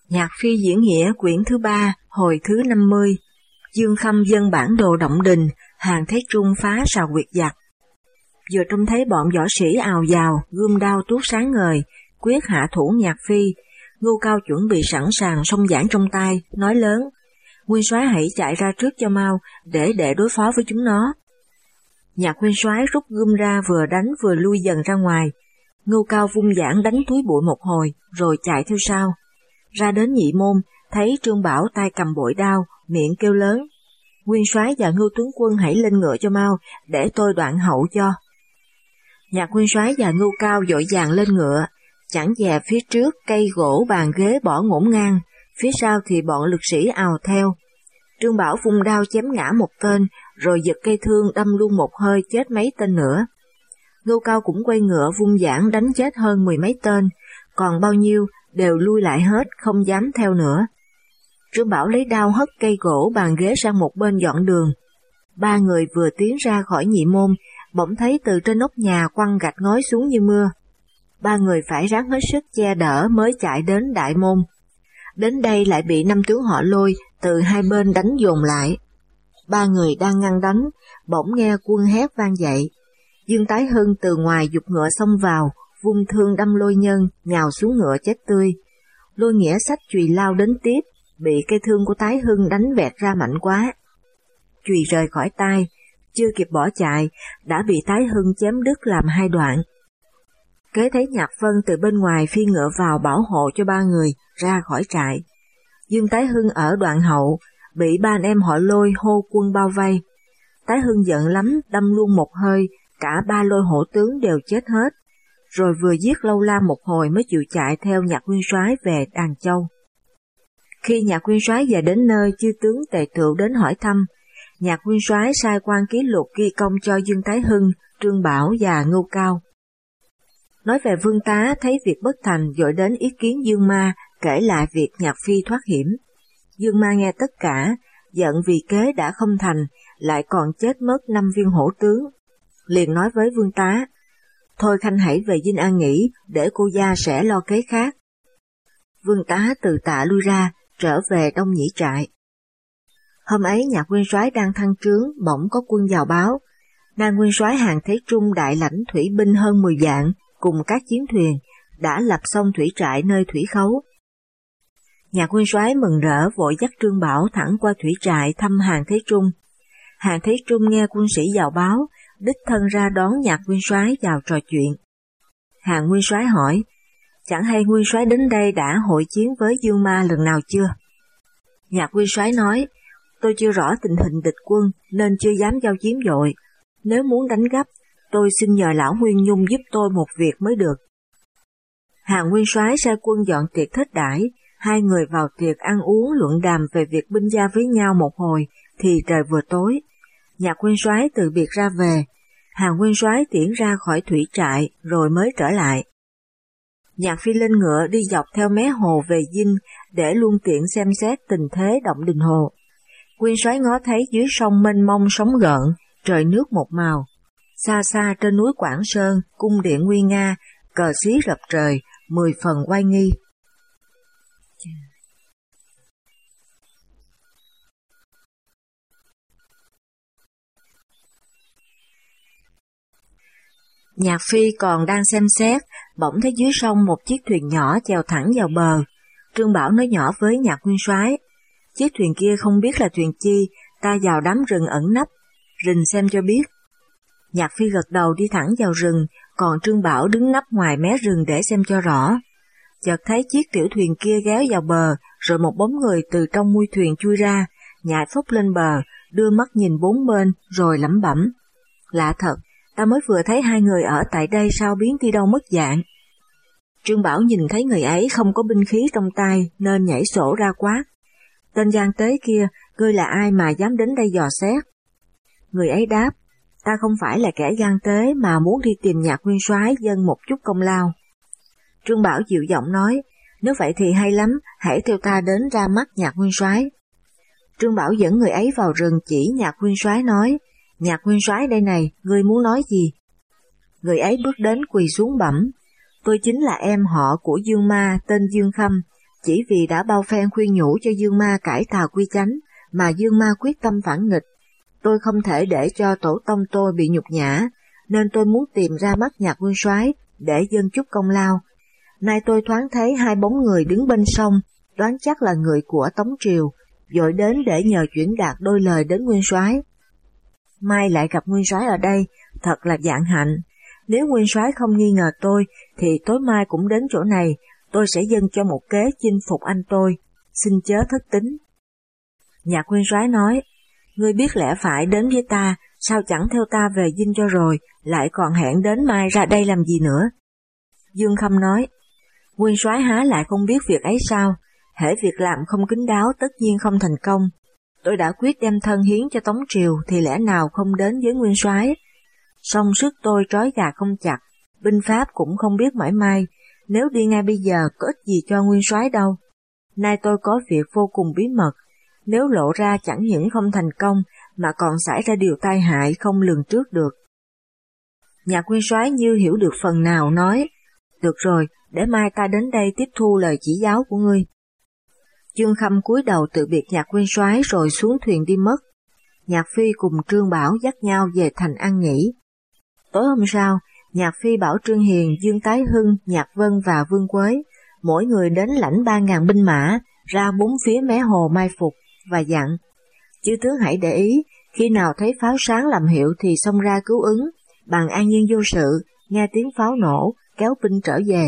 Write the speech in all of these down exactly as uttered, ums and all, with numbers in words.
Nhạc phi diễn nghĩa quyển thứ ba, hồi thứ năm mươi. Dương Khâm dâng bản đồ động đình, Hàn Thế Trung phá sào quyệt giặc. Vừa trông thấy bọn võ sĩ ào dào, gươm đao tuốt sáng ngời, quyết hạ thủ Nhạc phi. Ngưu Cao chuẩn bị sẵn sàng song giảng trong tay, nói lớn: Nguyên soái hãy chạy ra trước cho mau, để để đối phó với chúng nó. Nhạc nguyên soái rút gươm ra, vừa đánh vừa lui dần ra ngoài. Ngưu Cao vung giảng đánh túi bụi một hồi, rồi chạy theo sau. Ra đến Nhị Môn, thấy Trương Bảo tay cầm bội đao, miệng kêu lớn: Nguyên soái và Ngưu tướng quân hãy lên ngựa cho mau, để tôi đoạn hậu cho. Nhạc nguyên soái và Ngưu Cao vội vàng lên ngựa, chẳng dè phía trước cây gỗ bàn ghế bỏ ngổn ngang, phía sau thì bọn lực sĩ ào theo. Trương Bảo vung đao chém ngã một tên, rồi giật cây thương đâm luôn một hơi chết mấy tên nữa. Ngưu Cao cũng quay ngựa vung giảng đánh chết hơn mười mấy tên, còn bao nhiêu đều lui lại hết, không dám theo nữa. Trương Bảo lấy đao hất cây gỗ bàn ghế sang một bên dọn đường. Ba người vừa tiến ra khỏi Nhị Môn, bỗng thấy từ trên nóc nhà quăng gạch ngói xuống như mưa. Ba người phải ráng hết sức che đỡ mới chạy đến Đại Môn. Đến đây lại bị năm tướng họ Lôi từ hai bên đánh dồn lại. Ba người đang ngăn đánh, bỗng nghe quân hét vang dậy. Dương Tái Hưng từ ngoài giục ngựa xông vào, vung thương đâm Lôi Nhân, nhào xuống ngựa chết tươi. Lôi Nghĩa xách chùy lao đến tiếp, bị cây thương của Tái Hưng đánh vẹt ra mạnh quá. Chùy rời khỏi tay, chưa kịp bỏ chạy, đã bị Tái Hưng chém đứt làm hai đoạn. Kế thấy Nhạc Vân từ bên ngoài phi ngựa vào bảo hộ cho ba người ra khỏi trại. Dương Tái Hưng ở đoạn hậu, bị ba anh em họ Lôi hô quân bao vây. Tái Hưng giận lắm, đâm luôn một hơi, cả ba Lôi hổ tướng đều chết hết, rồi vừa giết Lâu La một hồi mới chịu chạy theo Nhạc nguyên soái về Đàn Châu. Khi Nhạc nguyên soái về đến nơi, chư tướng Tề Tựu đến hỏi thăm. Nhạc nguyên soái sai quan ký lục ghi công cho Dương Tái Hưng, Trương Bảo và Ngưu Cao. Nói về Vương Tá thấy việc bất thành, vội đến ý kiến Dương Ma, kể lại việc Nhạc phi thoát hiểm. Dương Ma nghe tất cả, giận vì kế đã không thành, lại còn chết mất năm viên hổ tướng. Liền nói với Vương Tá: Thôi Khanh hãy về Dinh An nghỉ, để cô gia sẽ lo kế khác. Vương Tá từ tạ lui ra, trở về Đông Nhĩ trại. Hôm ấy Nhạc nguyên soái đang thăng trướng, bỗng có quân vào báo. Nam nguyên soái Hàn Thế Trung đại lãnh thủy binh hơn mười vạn, cùng các chiến thuyền, đã lập xong thủy trại nơi thủy khấu. Nhạc nguyên soái mừng rỡ vội dắt Trương Bảo thẳng qua thủy trại thăm Hàn Thế Trung. Hàn Thế Trung nghe quân sĩ vào báo, đích thân ra đón Nhạc nguyên soái vào trò chuyện. Hàn nguyên soái hỏi: Chẳng hay nguyên soái đến đây đã hội chiến với Dương Ma lần nào chưa? Nhạc nguyên soái nói: Tôi chưa rõ tình hình địch quân nên chưa dám giao chiến vội. Nếu muốn đánh gấp, tôi xin nhờ lão Nguyên Nhung giúp tôi một việc mới được. Hàn nguyên soái sai quân dọn tiệc thích đãi, hai người vào tiệc ăn uống luận đàm về việc binh gia với nhau một hồi, thì trời vừa tối. Nhạc nguyên soái từ biệt ra về, Hàn nguyên soái tiễn ra khỏi thủy trại rồi mới trở lại. Nhạc phi lên ngựa đi dọc theo mé hồ về Dinh để luôn tiện xem xét tình thế động đình hồ. Nguyên soái ngó thấy dưới sông mênh mông sóng gợn, trời nước một màu. Xa xa trên núi Quảng Sơn, cung điện nguy nga, cờ xí rập trời, mười phần oai nghi. Nhạc phi còn đang xem xét, bỗng thấy dưới sông một chiếc thuyền nhỏ chèo thẳng vào bờ. Trương Bảo nói nhỏ với Nhạc nguyên soái: Chiếc thuyền kia không biết là thuyền chi, ta vào đám rừng ẩn nấp, rình xem cho biết. Nhạc phi gật đầu đi thẳng vào rừng, còn Trương Bảo đứng nấp ngoài mé rừng để xem cho rõ. Chợt thấy chiếc tiểu thuyền kia ghé vào bờ, rồi một bóng người từ trong mui thuyền chui ra, nhảy phốc lên bờ, đưa mắt nhìn bốn bên, rồi lẩm bẩm: Lạ thật, ta mới vừa thấy hai người ở tại đây sao biến đi đâu mất dạng. Trương Bảo nhìn thấy người ấy không có binh khí trong tay nên nhảy sổ ra quát: Tên gian tế kia, ngươi là ai mà dám đến đây dò xét? Người ấy đáp: Ta không phải là kẻ gian tế mà muốn đi tìm Nhạc nguyên soái dâng một chút công lao. Trương Bảo dịu giọng nói: Nếu vậy thì hay lắm, hãy theo ta đến ra mắt Nhạc nguyên soái. Trương Bảo dẫn người ấy vào rừng chỉ Nhạc nguyên soái nói: Nhạc nguyên soái đây này, ngươi muốn nói gì? Người ấy bước đến quỳ xuống bẩm: Tôi chính là em họ của Dương Ma tên Dương Khâm, chỉ vì đã bao phen khuyên nhủ cho Dương Ma cải tà quy chánh, mà Dương Ma quyết tâm phản nghịch. Tôi không thể để cho tổ tông tôi bị nhục nhã, nên tôi muốn tìm ra mắt Nhạc Nguyên Soái để dâng chút công lao. Nay tôi thoáng thấy hai bóng người đứng bên sông, đoán chắc là người của Tống Triều, vội đến để nhờ chuyển đạt đôi lời đến Nguyên Soái. Mai lại gặp Nguyên Soái ở đây, thật là vạn hạnh. Nếu Nguyên Soái không nghi ngờ tôi, thì tối mai cũng đến chỗ này, tôi sẽ dâng cho một kế chinh phục anh tôi, xin chớ thất tính. Nhạc Nguyên Soái nói, ngươi biết lẽ phải đến với ta, sao chẳng theo ta về dinh cho rồi, lại còn hẹn đến mai ra đây làm gì nữa? Dương Khâm nói, Nguyên Soái há lại không biết việc ấy sao, hễ việc làm không kín đáo tất nhiên không thành công. Tôi đã quyết đem thân hiến cho Tống Triều thì lẽ nào không đến với Nguyên Soái. Song sức tôi trói gà không chặt, binh pháp cũng không biết mãi mai, nếu đi ngay bây giờ có ích gì cho Nguyên Soái đâu. Nay tôi có việc vô cùng bí mật, nếu lộ ra chẳng những không thành công mà còn xảy ra điều tai hại không lường trước được. Nhạc Nguyên Soái như hiểu được phần nào nói, được rồi, để mai ta đến đây tiếp thu lời chỉ giáo của ngươi. Dương Khâm cúi đầu từ biệt Nhạc Nguyên Soái rồi xuống thuyền đi mất. Nhạc Phi cùng Trương Bảo dắt nhau về thành ăn nghỉ. Tối hôm sau, Nhạc Phi bảo Trương Hiền, Dương Tái Hưng, Nhạc Vân và Vương Quế, mỗi người đến lãnh ba ngàn binh mã, ra bốn phía mé hồ mai phục, và dặn, chư tướng hãy để ý, khi nào thấy pháo sáng làm hiệu thì xông ra cứu ứng, bằng an nhiên vô sự, nghe tiếng pháo nổ, kéo binh trở về.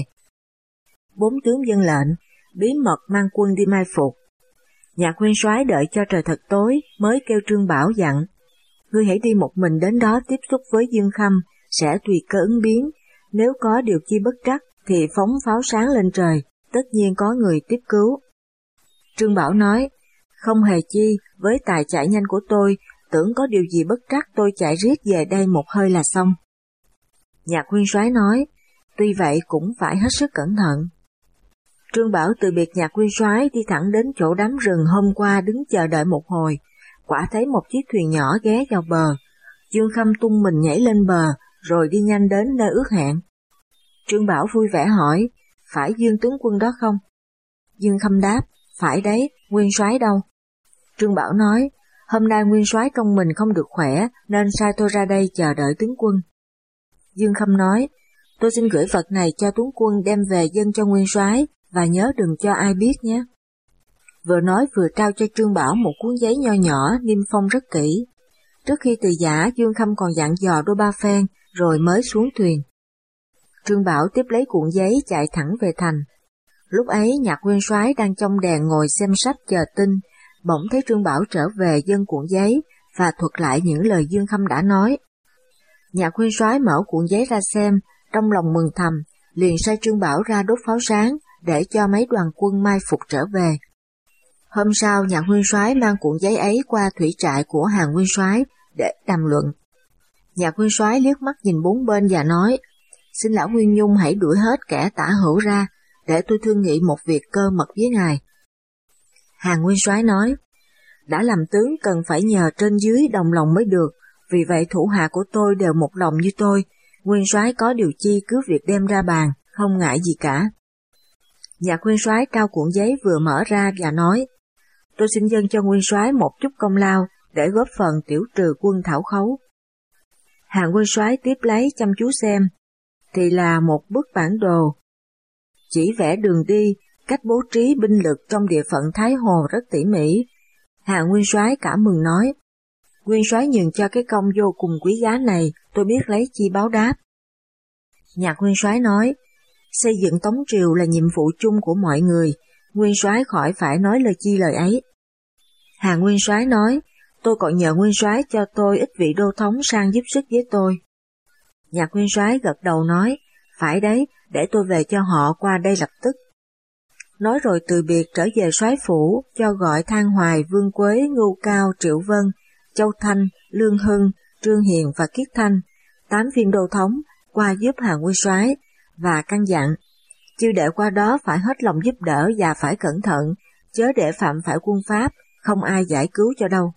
Bốn tướng dân lệnh, bí mật mang quân đi mai phục. Nhạc Nguyên Soái đợi cho trời thật tối, mới kêu Trương Bảo dặn, ngươi hãy đi một mình đến đó tiếp xúc với Dương Khâm, sẽ tùy cơ ứng biến, nếu có điều chi bất trắc thì phóng pháo sáng lên trời, tất nhiên có người tiếp cứu. Trương Bảo nói, không hề chi, với tài chạy nhanh của tôi, tưởng có điều gì bất trắc tôi chạy riết về đây một hơi là xong. Nhạc Nguyên Soái nói, tuy vậy cũng phải hết sức cẩn thận. Trương Bảo từ biệt Nhạc Nguyên Soái đi thẳng đến chỗ đám rừng hôm qua đứng chờ đợi một hồi, quả thấy một chiếc thuyền nhỏ ghé vào bờ. Dương Khâm tung mình nhảy lên bờ, rồi đi nhanh đến nơi ước hẹn. Trương Bảo vui vẻ hỏi, phải Dương tướng quân đó không? Dương Khâm đáp, phải đấy, Nguyên Soái đâu? Trương Bảo nói, hôm nay Nguyên Soái trong mình không được khỏe, nên sai tôi ra đây chờ đợi tướng quân. Dương Khâm nói, tôi xin gửi vật này cho tướng quân đem về dâng cho Nguyên Soái, và nhớ đừng cho ai biết nhé. Vừa nói vừa trao cho Trương Bảo một cuốn giấy nho nhỏ niêm phong rất kỹ. Trước khi từ giã, Dương Khâm còn dặn dò đôi ba phen, rồi mới xuống thuyền. Trương Bảo tiếp lấy cuộn giấy chạy thẳng về thành. Lúc ấy Nhạc Nguyên Soái đang trong đèn ngồi xem sách chờ tin, bỗng thấy Trương Bảo trở về dâng cuộn giấy và thuật lại những lời Dương Khâm đã nói. Nhạc Nguyên Soái mở cuộn giấy ra xem, trong lòng mừng thầm, liền sai Trương Bảo ra đốt pháo sáng để cho mấy đoàn quân mai phục trở về. Hôm sau, Nhạc Nguyên Soái mang cuộn giấy ấy qua thủy trại của Hàn Nguyên Soái để đàm luận. Nhạc Nguyên Soái liếc mắt nhìn bốn bên và nói, xin lão Nguyên Nhung hãy đuổi hết kẻ tả hữu ra, để tôi thương nghị một việc cơ mật với ngài. Hàn Nguyên Soái nói, đã làm tướng cần phải nhờ trên dưới đồng lòng mới được, vì vậy thủ hạ của tôi đều một lòng như tôi, Nguyên Soái có điều chi cứ việc đem ra bàn, không ngại gì cả. Nhạc Nguyên Soái trao cuộn giấy vừa mở ra và nói, tôi xin dâng cho Nguyên Soái một chút công lao để góp phần tiểu trừ quân thảo khấu. Hàn Nguyên Soái tiếp lấy chăm chú xem, thì là một bức bản đồ, chỉ vẽ đường đi, cách bố trí binh lực trong địa phận Thái Hồ rất tỉ mỉ. Hàn Nguyên Soái cảm mừng nói, Nguyên Soái nhường cho cái công vô cùng quý giá này, tôi biết lấy chi báo đáp. Nhạc Nguyên Soái nói, xây dựng Tống Triều là nhiệm vụ chung của mọi người, Nguyên Soái khỏi phải nói lời chi lời ấy. Hàn Nguyên Soái nói, tôi còn nhờ Nguyên Soái cho tôi ít vị đô thống sang giúp sức với tôi. Nhạc Nguyên Soái gật đầu nói, phải đấy, để tôi về cho họ qua đây lập tức. Nói rồi từ biệt trở về soái phủ, cho gọi Thang Hoài, Vương Quế, Ngưu Cao, Triệu Vân, Châu Thanh, Lương Hưng, Trương Hiền và Kiết Thanh, tám viên đô thống, qua giúp Hàn Nguyên Soái, và căn dặn, chư đệ qua đó phải hết lòng giúp đỡ và phải cẩn thận, chớ để phạm phải quân Pháp, không ai giải cứu cho đâu.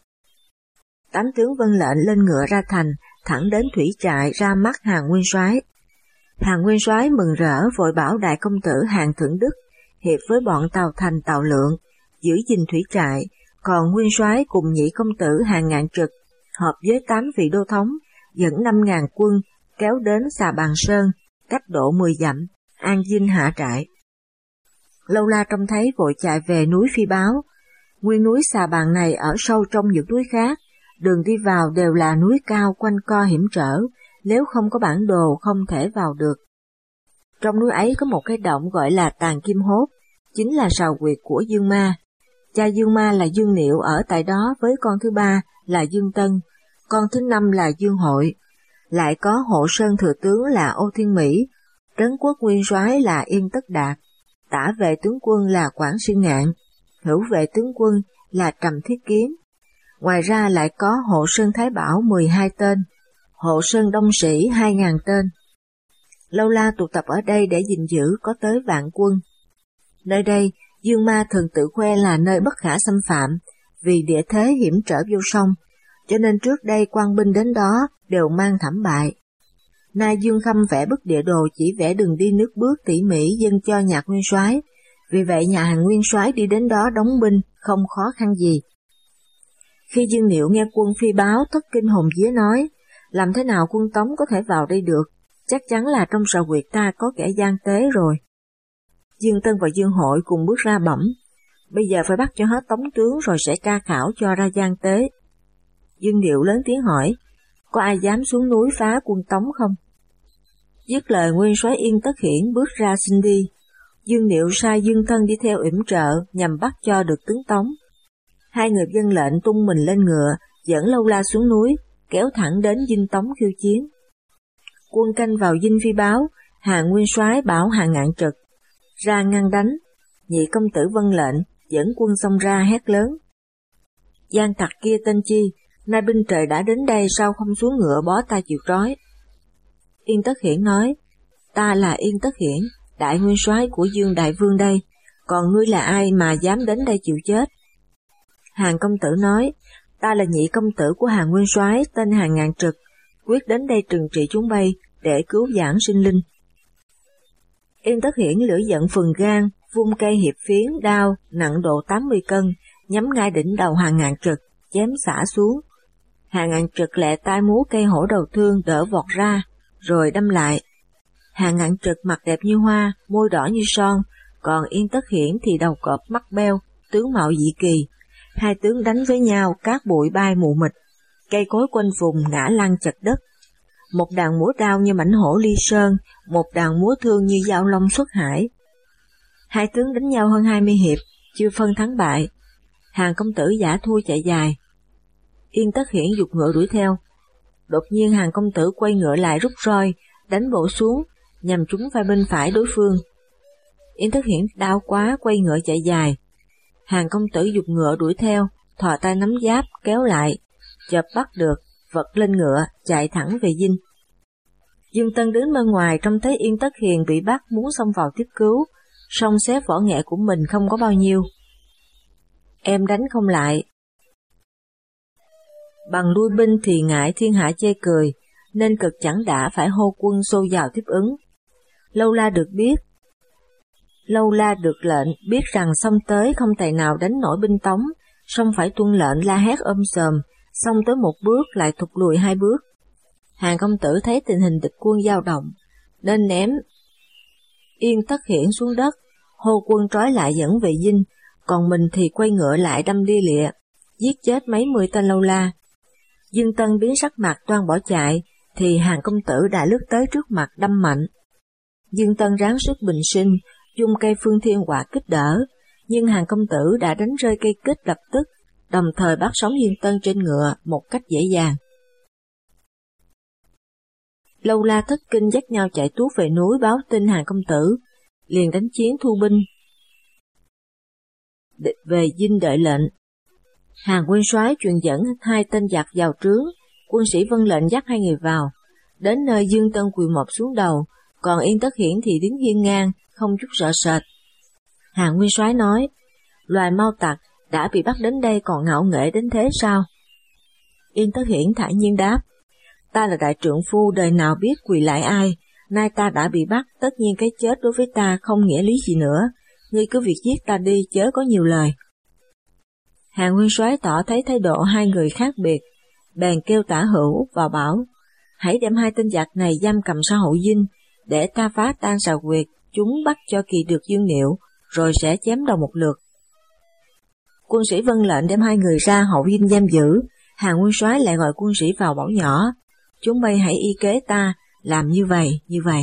Tám tướng vâng lệnh lên ngựa ra thành, thẳng đến thủy trại ra mắt Hàn Nguyên Soái. Hàn Nguyên Soái mừng rỡ vội bảo đại công tử Hàn Thượng Đức hiệp với bọn Tào Thành Tào Lượng, giữ gìn thủy trại, còn nguyên soái cùng nhị công tử Hàng Ngạn Trực, hợp với tám vị đô thống, dẫn năm ngàn quân, kéo đến Xà Bàn Sơn, cách độ mười dặm, an dinh hạ trại. Lâu La trông thấy vội chạy về núi phi báo. Nguyên núi Xà Bàn này ở sâu trong những núi khác, đường đi vào đều là núi cao quanh co hiểm trở, nếu không có bản đồ không thể vào được. Trong núi ấy có một cái động gọi là Tàn Kim Hốt, chính là sào huyệt của Dương Ma. Cha Dương Ma là Dương Niệu ở tại đó với con thứ ba là Dương Tân, con thứ năm là Dương Hội. Lại có Hộ Sơn thừa tướng là Ô Thiên Mỹ, trấn quốc nguyên soái là Yên Tất Đạt, tả vệ tướng quân là Quảng Xuyên Ngạn, hữu vệ tướng quân là Trầm Thiết Kiếm. Ngoài ra lại có Hộ Sơn Thái Bảo mười hai tên, Hộ Sơn Đông Sĩ hai ngàn tên. Lâu La tụ tập ở đây để gìn giữ có tới vạn quân. Nơi đây, Dương Ma thường tự khoe là nơi bất khả xâm phạm, vì địa thế hiểm trở vô song, cho nên trước đây quan binh đến đó đều mang thảm bại. Nay Dương Khâm vẽ bức địa đồ chỉ vẽ đường đi nước bước tỉ mỉ dâng cho Nhạc nguyên soái, vì vậy nhà Hàng nguyên soái đi đến đó đóng binh không khó khăn gì. Khi Dương Niệu nghe quân phi báo thất kinh hồn vía nói, làm thế nào quân Tống có thể vào đây được, chắc chắn là trong sào huyệt ta có kẻ gian tế rồi. Dương Tân và Dương Hội cùng bước ra bẩm, bây giờ phải bắt cho hết Tống tướng rồi sẽ tra khảo cho ra gian tế. Dương Niệu lớn tiếng hỏi, có ai dám xuống núi phá quân Tống không? Dứt lời nguyên soái Yên Tất Hiển bước ra xin đi. Dương Niệu sai Dương Tân đi theo yểm trợ nhằm bắt cho được tướng Tống. Hai người vâng lệnh tung mình lên ngựa, dẫn Lâu La xuống núi, kéo thẳng đến dinh Tống khiêu chiến. Quân canh vào dinh phi báo, Hàng nguyên soái bảo Hàng Ngạn Trực ra ngăn đánh. Nhị công tử vâng lệnh, dẫn quân xông ra hét lớn, gian tặc kia tên chi, nay binh trời đã đến đây sao không xuống ngựa bó ta chịu trói. Yên Tất Hiển nói, ta là Yên Tất Hiển, đại nguyên soái của Dương đại vương đây, còn ngươi là ai mà dám đến đây chịu chết? Hàng công tử nói, ta là nhị công tử của Hàng nguyên soái tên Hàng Ngạn Trực, quyết đến đây trừng trị chúng bay để cứu vãn sinh linh. Yên Tất Hiển lửa giận phừng gan, vung cây hiệp phiến đao nặng độ tám mươi cân, nhắm ngay đỉnh đầu Hàng Ngạn Trực, chém xả xuống. Hàng Ngạn Trực lẹ tay múa cây hổ đầu thương đỡ vọt ra, rồi đâm lại. Hàng Ngạn Trực mặt đẹp như hoa, môi đỏ như son, còn Yên Tất Hiển thì đầu cọp mắt beo, tướng mạo dị kỳ. Hai tướng đánh với nhau, cát bụi bay mù mịt, cây cối quanh vùng ngã lăn chật đất. Một đàn múa đao như mãnh hổ ly sơn, một đàn múa thương như dao long xuất hải. Hai tướng đánh nhau hơn hai mươi hiệp, chưa phân thắng bại. Hàng công tử giả thua chạy dài. Yên Tất Hiển giục ngựa đuổi theo. Đột nhiên Hàng công tử quay ngựa lại rút roi, đánh bổ xuống, nhằm trúng vai bên phải đối phương. Yên Tất Hiển đau quá quay ngựa chạy dài. Hàng công tử giục ngựa đuổi theo, thò tay nắm giáp kéo lại, chợp bắt được, vật lên ngựa chạy thẳng về dinh. Dương Tân đứng bên ngoài trông thấy Yên Tất Hiền bị bắt muốn xông vào tiếp cứu, song xếp võ nghệ của mình không có bao nhiêu. Em đánh không lại. Bằng lui binh thì ngại thiên hạ chê cười, nên cực chẳng đã phải hô quân xô vào tiếp ứng. Lâu La được biết, Lâu La được lệnh biết rằng xông tới không tài nào đánh nổi binh Tống, song phải tuân lệnh la hét ôm sòm, xông tới một bước lại thụt lùi hai bước. Hàng công tử thấy tình hình địch quân dao động, nên ném Yên Tất Hiển xuống đất, hô quân trói lại dẫn về dinh, còn mình thì quay ngựa lại đâm lia lịa, giết chết mấy mươi tên Lâu La. Dương Tân biến sắc mặt toan bỏ chạy, thì Hàng công tử đã lướt tới trước mặt đâm mạnh. Dương Tân ráng sức bình sinh, dùng cây phương thiên hỏa kích đỡ, nhưng Hàng công tử đã đánh rơi cây kích lập tức, đồng thời bắt sống Dương Tân trên ngựa một cách dễ dàng. Lâu La thất kinh dắt nhau chạy tuốt về núi báo tin Hàng công tử, liền đánh chiến thu binh về dinh đợi lệnh. Hàng nguyên soái truyền dẫn hai tên giặc vào trướng, quân sĩ vâng lệnh dắt hai người vào, đến nơi Dương Tân quỳ mọp xuống đầu, còn Yên Tất Hiển thì đứng hiên ngang, không chút sợ sệt. Hàng nguyên soái nói, loài mau tặc đã bị bắt đến đây còn ngạo nghễ đến thế sao? Yên Tất Hiển thản nhiên đáp, ta là đại trượng phu đời nào biết quỳ lại ai, nay ta đã bị bắt, tất nhiên cái chết đối với ta không nghĩa lý gì nữa, ngươi cứ việc giết ta đi, chớ có nhiều lời. Hàng nguyên soái tỏ thấy thái độ hai người khác biệt, bèn kêu Tả Hữu vào bảo, hãy đem hai tên giặc này giam cầm sau hậu dinh, để ta phá tan xào quyệt, chúng bắt cho kỳ được dương niệu, rồi sẽ chém đầu một lượt. Quân sĩ vâng lệnh đem hai người ra hậu dinh giam giữ. Hàng nguyên soái lại gọi quân sĩ vào bảo nhỏ, chúng bay hãy y kế ta, làm như vậy, như vậy.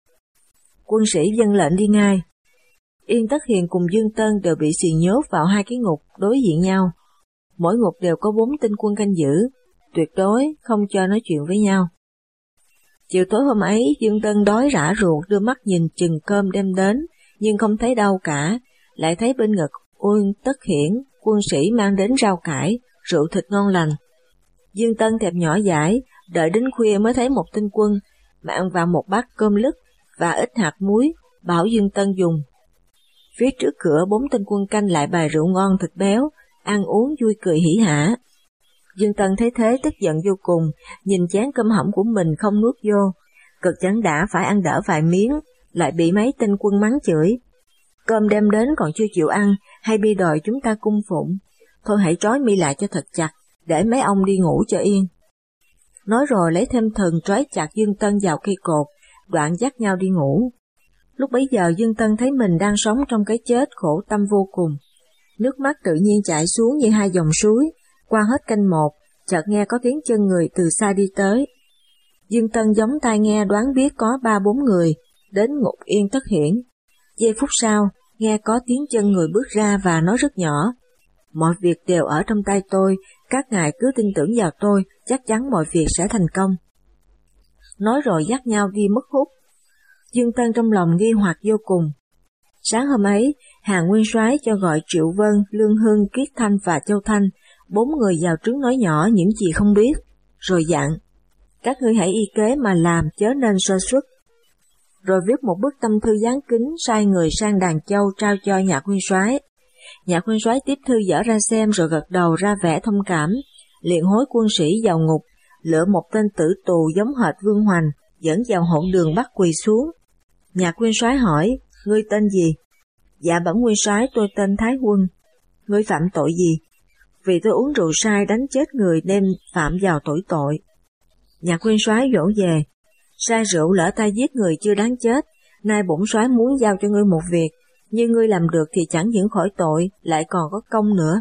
Quân sĩ vâng lệnh đi ngay. Yên Tất Hiền cùng Dương Tân đều bị xì nhốt vào hai cái ngục đối diện nhau. Mỗi ngục đều có bốn tinh quân canh giữ, tuyệt đối không cho nói chuyện với nhau. Chiều tối hôm ấy, Dương Tân đói rã ruột đưa mắt nhìn chừng cơm đem đến, nhưng không thấy đâu cả, lại thấy bên ngực Yên Tất Hiển, quân sĩ mang đến rau cải, rượu thịt ngon lành. Dương Tân thèm nhỏ dãi, đợi đến khuya mới thấy một tinh quân, mang vào một bát cơm lứt và ít hạt muối, bảo Dương Tân dùng. Phía trước cửa bốn tinh quân canh lại bày rượu ngon thịt béo, ăn uống vui cười hỉ hả. Dương Tân thấy thế tức giận vô cùng, nhìn chén cơm hẩm của mình không nuốt vô, cực chẳng đã phải ăn đỡ vài miếng, lại bị mấy tinh quân mắng chửi. Cơm đem đến còn chưa chịu ăn, hay bi đòi chúng ta cung phụng, thôi hãy trói mi lại cho thật chặt, để mấy ông đi ngủ cho yên. Nói rồi lấy thêm thừng trói chặt Dương Tân vào cây cột, đoạn dắt nhau đi ngủ. Lúc bấy giờ Dương Tân thấy mình đang sống trong cái chết khổ tâm vô cùng. Nước mắt tự nhiên chảy xuống như hai dòng suối, qua hết canh một, chợt nghe có tiếng chân người từ xa đi tới. Dương Tân gióng tai nghe đoán biết có ba bốn người, đến ngục Yên Tất Hiển. Giây phút sau, nghe có tiếng chân người bước ra và nói rất nhỏ, mọi việc đều ở trong tay tôi, các ngài cứ tin tưởng vào tôi, chắc chắn mọi việc sẽ thành công. Nói rồi dắt nhau đi mất hút. Dương Tân trong lòng nghi hoặc vô cùng. Sáng hôm ấy, Hàng nguyên soái cho gọi Triệu Vân, Lương Hưng, Kiết Thanh và Châu Thanh, bốn người vào trướng nói nhỏ những gì không biết, rồi dặn, các ngươi hãy y kế mà làm, chớ nên sơ suất. Rồi viết một bức tâm thư dán kính, sai người sang Đàn Châu trao cho Nhạc nguyên soái. Nhạc nguyên soái tiếp thư dở ra xem rồi gật đầu ra vẻ thông cảm, liền hối quân sĩ vào ngục, lựa một tên tử tù giống hệt Vương Hoành, dẫn vào hậu đường bắt quỳ xuống. Nhạc nguyên soái hỏi, ngươi tên gì? Dạ bẩm nguyên soái, tôi tên Thái Quân. Ngươi phạm tội gì? Vì tôi uống rượu sai đánh chết người nên phạm vào tội tội. Nhạc nguyên soái dỗ về, sai rượu lỡ ta giết người chưa đáng chết, nay bổn soái muốn giao cho ngươi một việc, như ngươi làm được thì chẳng những khỏi tội, lại còn có công nữa.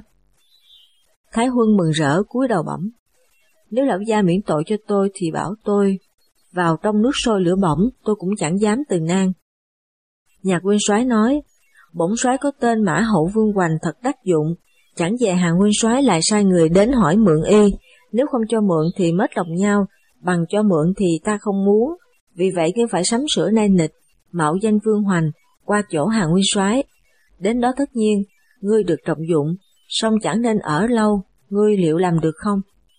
Thái Huân mừng rỡ cúi đầu bẩm, nếu lão gia miễn tội cho tôi thì bảo tôi vào trong nước sôi lửa bỏng, tôi cũng chẳng dám từ nan. Nhạc nguyên soái nói, bổn soái có tên Mã Hậu Vương Hoành thật đắc dụng, chẳng dè Hàng nguyên soái lại sai người đến hỏi mượn y, nếu không cho mượn thì mất lòng nhau, bằng cho mượn thì ta không muốn, vì vậy ngươi phải sắm sửa nay nịch, mạo danh Vương Hoành, qua chỗ Hàng nguyên soái. Đến đó tất nhiên, ngươi được trọng dụng, song chẳng nên ở lâu, ngươi liệu làm được không?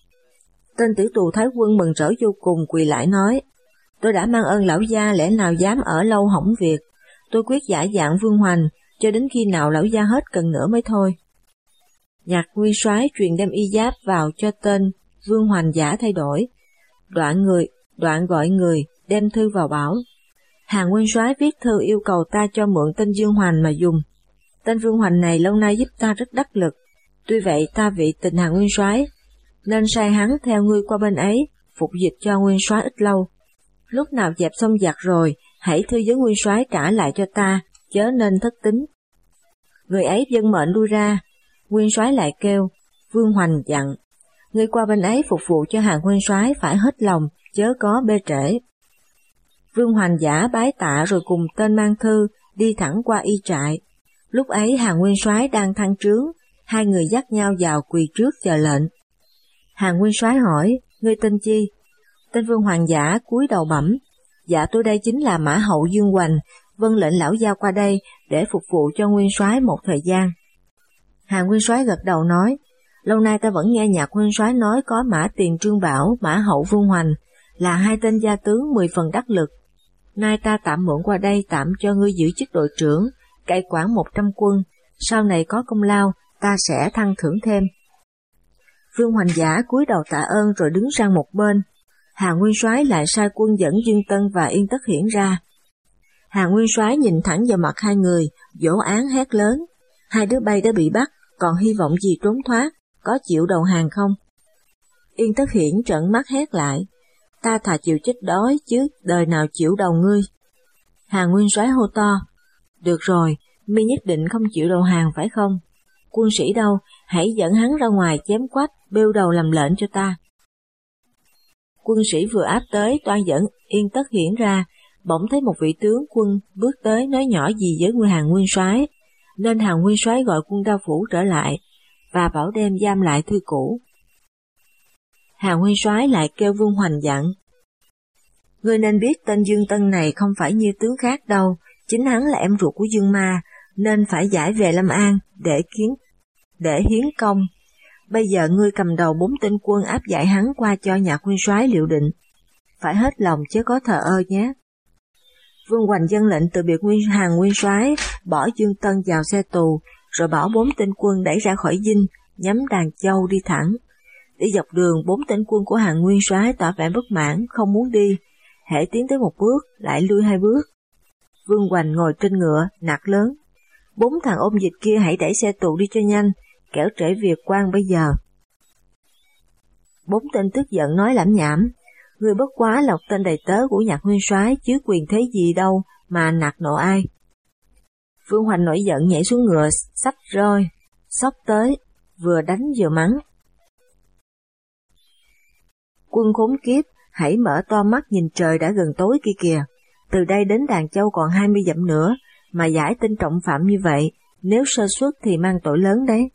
Tên tử tù Thái Quân mừng rỡ vô cùng, quỳ lại nói, tôi đã mang ơn lão gia, lẽ nào dám ở lâu hỏng việc, tôi quyết giả dạng Vương Hoành, cho đến khi nào lão gia hết cần nữa mới thôi. Nhạc nguyên soái truyền đem y giáp vào cho tên Vương Hoành giả thay đổi, đoạn người đoạn gọi người đem thư vào bảo, Hàng nguyên soái viết thư yêu cầu ta cho mượn tên Dương Hoành mà dùng. Tên Vương Hoành này lâu nay giúp ta rất đắc lực, tuy vậy ta vị tình Hàng nguyên soái, nên sai hắn theo ngươi qua bên ấy, phục dịch cho nguyên soái ít lâu. Lúc nào dẹp xong giặc rồi, hãy thư với nguyên soái trả lại cho ta, chớ nên thất tính. Người ấy vâng mệnh lui ra. Nguyên soái lại kêu, Vương Hoành dặn, ngươi qua bên ấy phục vụ cho Hàng nguyên soái phải hết lòng, chớ có bê trễ. Vương Hoành giả bái tạ rồi cùng tên mang thư đi thẳng qua y trại. Lúc ấy Hàng nguyên soái đang thăng trướng, hai người dắt nhau vào quỳ trước chờ lệnh. Hàng nguyên soái hỏi, ngươi tên chi? Tên Vương Hoành giả cúi đầu bẩm, dạ tôi đây chính là Mã Hậu Dương Hoành, vâng lệnh lão gia qua đây để phục vụ cho nguyên soái một thời gian. Hàng nguyên soái gật đầu nói, lâu nay ta vẫn nghe Nhạc nguyên soái nói có Mã Tiền Trương Bảo, Mã Hậu Vương Hoành là hai tên gia tướng mười phần đắc lực. Nay ta tạm mượn qua đây tạm cho ngươi giữ chức đội trưởng, cai quản một trăm quân, sau này có công lao ta sẽ thăng thưởng thêm. Vương Hoành giả cúi đầu tạ ơn rồi đứng sang một bên. Hàng nguyên soái lại sai quân dẫn Dương Tân và Yên Tất Hiển ra. Hàng nguyên soái nhìn thẳng vào mặt hai người, vỗ án hét lớn. Hai đứa bay đã bị bắt, còn hy vọng gì trốn thoát, có chịu đầu hàng không? Yên Tất Hiển trợn mắt hét lại. Ta thà chịu chết đói chứ đời nào chịu đầu ngươi. Hàng nguyên soái hô to. Được rồi, mi nhất định không chịu đầu hàng phải không? Quân sĩ đâu, hãy dẫn hắn ra ngoài chém quách, bêu đầu làm lệnh cho ta. Quân sĩ vừa áp tới toan dẫn Yên Tất Hiển ra, bỗng thấy một vị tướng quân bước tới nói nhỏ gì với người Hàng nguyên soái, nên Hàng nguyên soái gọi quân Đao Phủ trở lại và bảo đem giam lại Thư Cũ. Hàng nguyên soái lại kêu Vương Hoành dặn. Ngươi nên biết tên Dương Tân này không phải như tướng khác đâu, chính hắn là em ruột của Dương Ma, nên phải giải về Lâm An để kiến để hiến công. Bây giờ ngươi cầm đầu bốn tên quân áp giải hắn qua cho Nhạc nguyên soái Liệu Định. Phải hết lòng chứ có thờ ơ nhé. Vương Hoành dâng lệnh từ biệt nguyên Hàng nguyên soái bỏ Dương Tân vào xe tù, rồi bảo bốn tên quân đẩy ra khỏi dinh, nhắm Đàn Châu đi thẳng. Đi dọc đường, bốn tên quân của Hàng nguyên soái tỏ vẻ bất mãn, không muốn đi. Hễ tiến tới một bước, lại lui hai bước. Vương Hoành ngồi trên ngựa, nạt lớn. Bốn thằng ôn dịch kia hãy đẩy xe tù đi cho nhanh, kẻo trễ việc quan bây giờ. Bốn tên tức giận nói lảm nhảm. Người bất quá là một tên đầy tớ của Nhạc nguyên soái chứ quyền thế gì đâu mà nạt nộ ai. Vương Hoành nổi giận nhảy xuống ngựa, xách roi, xốc tới, vừa đánh vừa mắng. Quân khốn kiếp, hãy mở to mắt nhìn trời đã gần tối kia kìa. Từ đây đến Đàn Châu còn hai mươi dặm nữa, mà giải tên trọng phạm như vậy, nếu sơ suất thì mang tội lớn đấy.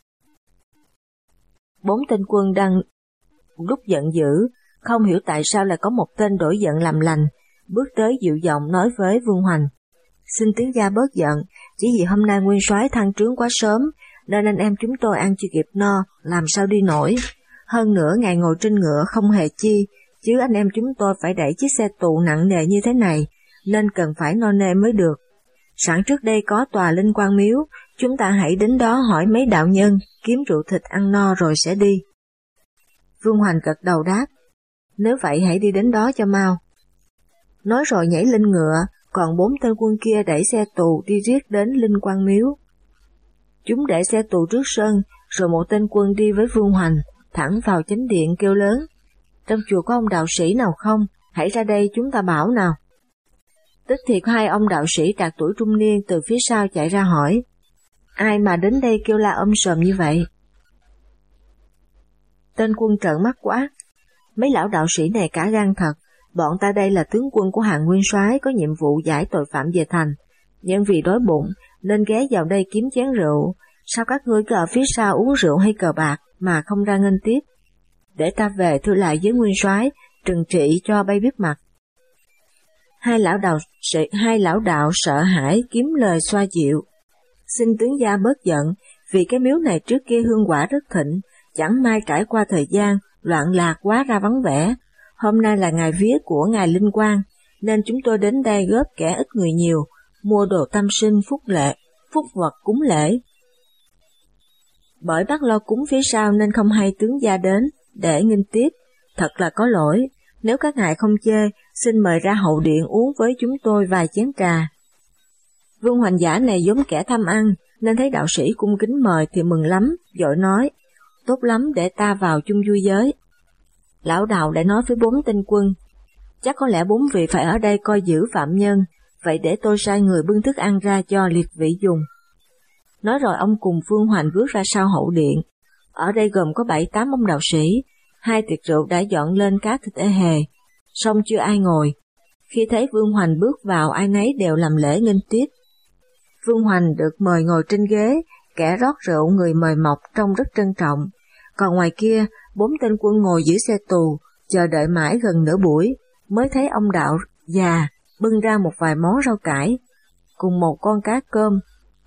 Bốn tên quân đang lúc giận dữ, không hiểu tại sao lại có một tên đổi giận làm lành, bước tới dịu giọng nói với Vương Hoành. Xin tướng gia bớt giận, chỉ vì hôm nay nguyên soái thăng trướng quá sớm, nên anh em chúng tôi ăn chưa kịp no, làm sao đi nổi. Hơn nữa ngài ngồi trên ngựa không hề chi, chứ anh em chúng tôi phải đẩy chiếc xe tù nặng nề như thế này, nên cần phải no nê mới được. Sẵn trước đây có tòa Linh Quan Miếu, chúng ta hãy đến đó hỏi mấy đạo nhân, kiếm rượu thịt ăn no rồi sẽ đi. Vương Hoành gật đầu đáp. Nếu vậy hãy đi đến đó cho mau. Nói rồi nhảy lên ngựa, còn bốn tên quân kia đẩy xe tù đi riết đến Linh Quan Miếu. Chúng để xe tù trước sân, rồi một tên quân đi với Vương Hoành, thẳng vào chánh điện kêu lớn. Trong chùa có ông đạo sĩ nào không? Hãy ra đây chúng ta bảo nào. Tức thì có hai ông đạo sĩ trạc tuổi trung niên từ phía sau chạy ra hỏi. Ai mà đến đây kêu la um sòm như vậy? Tên quân trợn mắt quá. Mấy lão đạo sĩ này cả gan thật. Bọn ta đây là tướng quân của Hàng nguyên soái có nhiệm vụ giải tội phạm về thành. Nhưng vì đói bụng nên ghé vào đây kiếm chén rượu. Sao các ngươi cứ ở phía sau uống rượu hay cờ bạc mà không ra nghênh tiếp? Để ta về thưa lại với nguyên soái, trừng trị cho bay biết mặt. Hai lão đạo sĩ, hai lão đạo sợ hãi kiếm lời xoa dịu. Xin tướng gia bớt giận, vì cái miếu này trước kia hương quả rất thịnh, chẳng may trải qua thời gian loạn lạc quá ra vắng vẻ. Hôm nay là ngày vía của ngài Linh Quang, nên chúng tôi đến đây góp kẻ ít người nhiều, mua đồ tâm sinh phúc lệ, phúc vật cúng lễ. Bởi bác lo cúng phía sau nên không hay tướng gia đến để nghênh tiếp, thật là có lỗi. Nếu các ngài không chê, xin mời ra hậu điện uống với chúng tôi vài chén trà. Vương Hoành giả này giống kẻ tham ăn, nên thấy đạo sĩ cung kính mời thì mừng lắm, vội nói, tốt lắm để ta vào chung vui giới. Lão đạo lại nói với bốn tên quân, chắc có lẽ bốn vị phải ở đây coi giữ phạm nhân, vậy để tôi sai người bưng thức ăn ra cho liệt vị dùng. Nói rồi ông cùng Vương Hoành bước ra sau hậu điện. Ở đây gồm có bảy tám ông đạo sĩ, hai tiệc rượu đã dọn lên cá thịt ê hề, song chưa ai ngồi. Khi thấy Vương Hoành bước vào, ai nấy đều làm lễ nghênh tiếp. Vương Hoành được mời ngồi trên ghế, kẻ rót rượu người mời mọc trông rất trân trọng. Còn ngoài kia, bốn tên quân ngồi giữ xe tù, chờ đợi mãi gần nửa buổi, mới thấy ông đạo già bưng ra một vài món rau cải, cùng một con cá cơm,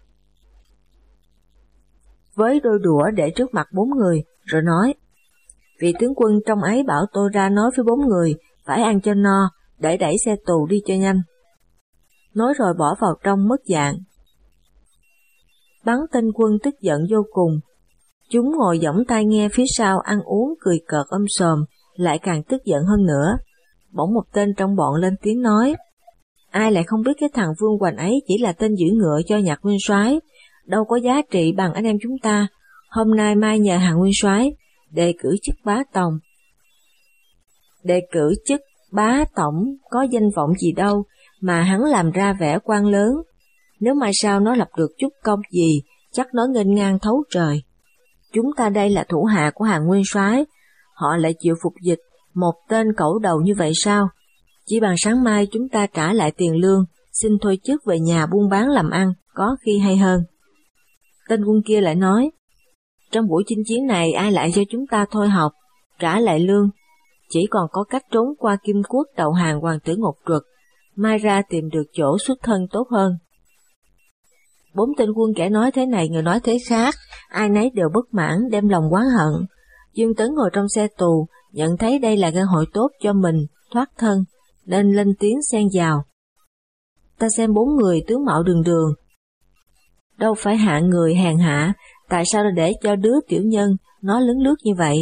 với đôi đũa để trước mặt bốn người, rồi nói, vị tướng quân trong ấy bảo tôi ra nói với bốn người, phải ăn cho no, để đẩy xe tù đi cho nhanh. Nói rồi bỏ vào trong mất dạng. Bắn tên quân tức giận vô cùng. Chúng ngồi giỏng tai nghe phía sau ăn uống cười cợt um sòm, lại càng tức giận hơn nữa. Bỗng một tên trong bọn lên tiếng nói, Ai lại không biết cái thằng Vương Hoành ấy chỉ là tên giữ ngựa cho Nhạc Nguyên Soái, đâu có giá trị bằng anh em chúng ta. Hôm nay mai nhờ Hàng Nguyên Soái đề cử chức bá tổng. Đề cử chức bá tổng có danh vọng gì đâu mà hắn làm ra vẻ quan lớn. Nếu mai sau nó lập được chút công gì, chắc nó nghênh ngang thấu trời. Chúng ta đây là thủ hạ của Hàng Nguyên Soái, họ lại chịu phục dịch một tên cẩu đầu như vậy sao? Chỉ bằng sáng mai chúng ta trả lại tiền lương, xin thôi chức về nhà buôn bán làm ăn, có khi hay hơn. Tên quân kia lại nói, trong buổi chinh chiến này ai lại cho chúng ta thôi học, trả lại lương, chỉ còn có cách trốn qua Kim Quốc đầu hàng hoàng tử Ngột Truật, mai ra tìm được chỗ xuất thân tốt hơn. Bốn tên quân kẻ nói thế này người nói thế khác, ai nấy đều bất mãn đem lòng oán hận. Dương Tấn ngồi trong xe tù, nhận thấy đây là cơ hội tốt cho mình thoát thân, nên lên tiếng xen vào. Ta xem bốn người tướng mạo đường đường, đâu phải hạ người hèn hạ, tại sao để cho đứa tiểu nhân nó lấn lướt như vậy?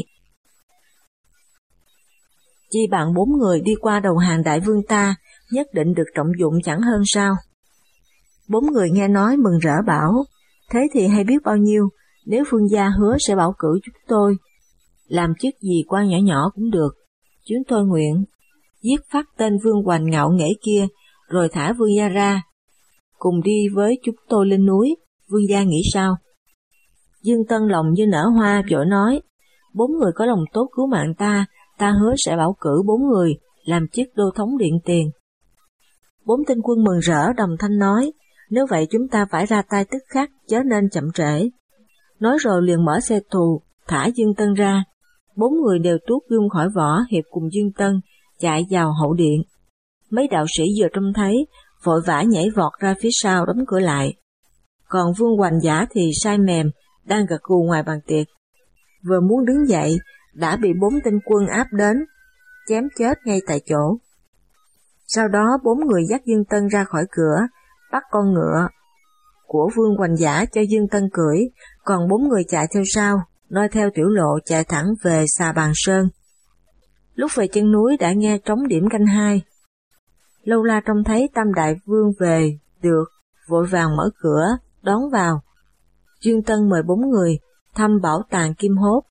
Chi bằng bốn người đi qua đầu hàng đại vương ta, nhất định được trọng dụng chẳng hơn sao? Bốn người nghe nói mừng rỡ bảo, thế thì hay biết bao nhiêu, nếu vương gia hứa sẽ bảo cử chúng tôi, làm chức gì quan nhỏ nhỏ cũng được, chúng tôi nguyện giết phát tên Vương Hoành ngạo nghễ kia, rồi thả vương gia ra, cùng đi với chúng tôi lên núi, vương gia nghĩ sao? Dương Tân lòng như nở hoa vội nói, bốn người có lòng tốt cứu mạng ta, ta hứa sẽ bảo cử bốn người làm chức đô thống điện tiền. Bốn tên quân mừng rỡ đồng thanh nói, nếu vậy chúng ta phải ra tay tức khắc, chớ nên chậm trễ. Nói rồi liền mở xe tù, thả Dương Tân ra. Bốn người đều tuốt gươm khỏi vỏ, hiệp cùng Dương Tân chạy vào hậu điện. Mấy đạo sĩ vừa trông thấy, vội vã nhảy vọt ra phía sau đóng cửa lại. Còn Vương Hoành giả thì sai mềm, đang gật gù ngoài bàn tiệc. Vừa muốn đứng dậy, đã bị bốn tên quân áp đến, chém chết ngay tại chỗ. Sau đó bốn người dắt Dương Tân ra khỏi cửa, bắt con ngựa của Vương Hoành giả cho Dương Tân cưỡi, còn bốn người chạy theo sau, noi theo tiểu lộ chạy thẳng về Xà Bàn Sơn. Lúc về chân núi đã nghe trống điểm canh hai. Lâu La trông thấy Tam Đại Vương về được, vội vàng mở cửa, đón vào. Dương Tân mời bốn người thăm bảo tàng Kim Hốt.